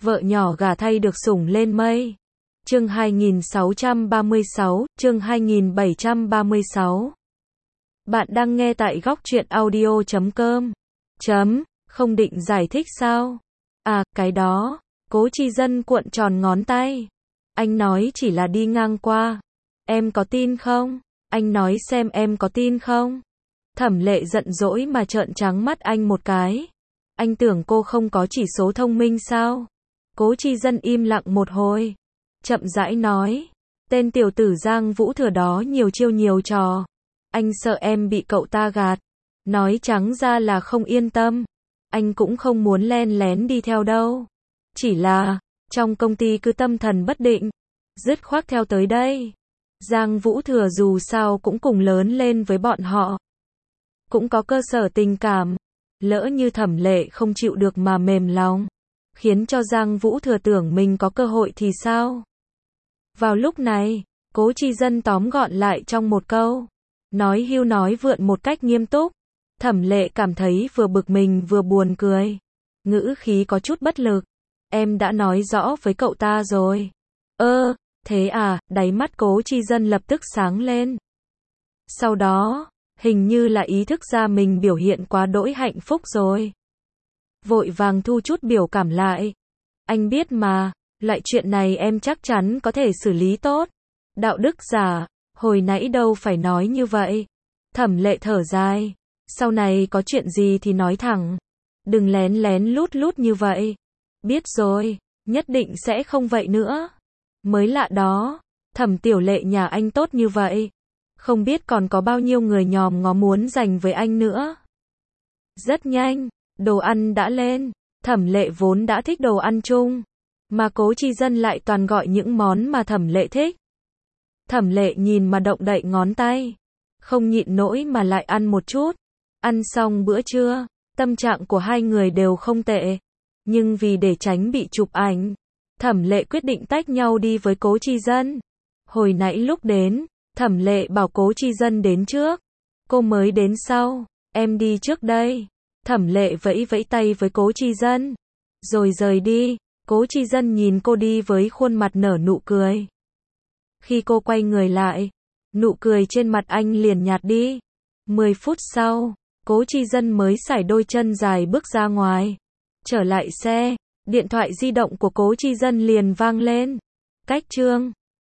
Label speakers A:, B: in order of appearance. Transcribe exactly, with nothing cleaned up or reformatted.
A: Vợ nhỏ gả thay được sủng lên mây. Chương hai nghìn sáu trăm ba mươi sáu, chương hai nghìn bảy trăm ba mươi sáu. Bạn đang nghe tại góc truyện audio chấm com. Chấm, không định giải thích sao? À, cái đó. Cố Chi Dân cuộn tròn ngón tay. Anh nói chỉ là đi ngang qua. Em có tin không? Anh nói xem em có tin không? Thẩm Lệ giận dỗi mà trợn trắng mắt anh một cái. Anh tưởng cô không có chỉ số thông minh sao? Cố Chi Dân im lặng một hồi. Chậm rãi nói. Tên tiểu tử Giang Vũ Thừa đó nhiều chiêu nhiều trò. Anh sợ em bị cậu ta gạt. Nói trắng ra là không yên tâm. Anh cũng không muốn len lén đi theo đâu. Chỉ là, trong công ty cứ tâm thần bất định. Dứt khoát theo tới đây. Giang Vũ Thừa dù sao cũng cùng lớn lên với bọn họ. Cũng có cơ sở tình cảm. Lỡ như Thẩm Lệ không chịu được mà mềm lòng, khiến cho Giang Vũ Thừa tưởng mình có cơ hội thì sao? Vào lúc này, Cố Chi Dân tóm gọn lại trong một câu. Nói hưu nói vượn một cách nghiêm túc. Thẩm Lệ cảm thấy vừa bực mình vừa buồn cười. Ngữ khí có chút bất lực. Em đã nói rõ với cậu ta rồi. Ơ, thế à, đáy mắt Cố Chi Dân lập tức sáng lên. Sau đó, hình như là ý thức ra mình biểu hiện quá đỗi hạnh phúc rồi. Vội vàng thu chút biểu cảm lại. Anh biết mà, loại chuyện này em chắc chắn có thể xử lý tốt. Đạo đức giả, hồi nãy đâu phải nói như vậy. Thẩm Lệ thở dài. Sau này có chuyện gì thì nói thẳng. Đừng lén lén lút lút như vậy. Biết rồi, nhất định sẽ không vậy nữa. Mới lạ đó, Thẩm Tiểu Lệ nhà anh tốt như vậy. Không biết còn có bao nhiêu người nhòm ngó muốn giành với anh nữa. Rất nhanh, đồ ăn đã lên. Thẩm Lệ vốn đã thích đồ ăn chung, mà Cố Chi Dân lại toàn gọi những món mà Thẩm Lệ thích. Thẩm Lệ nhìn mà động đậy ngón tay, không nhịn nổi mà lại ăn một chút. Ăn xong bữa trưa, tâm trạng của hai người đều không tệ. Nhưng vì để tránh bị chụp ảnh, Thẩm Lệ quyết định tách nhau đi với Cố Chi Dân. Hồi nãy lúc đến, Thẩm Lệ bảo Cố Chi Dân đến trước. Cô mới đến sau. Em đi trước đây. Thẩm Lệ vẫy vẫy tay với Cố Chi Dân, rồi rời đi. Cố Chi Dân nhìn cô đi với khuôn mặt nở nụ cười. Khi cô quay người lại, nụ cười trên mặt anh liền nhạt đi. Mười phút sau, Cố Chi Dân mới sải đôi chân dài bước ra ngoài. Trở lại xe, điện thoại di động của Cố Chi Dân liền vang lên. Cách chương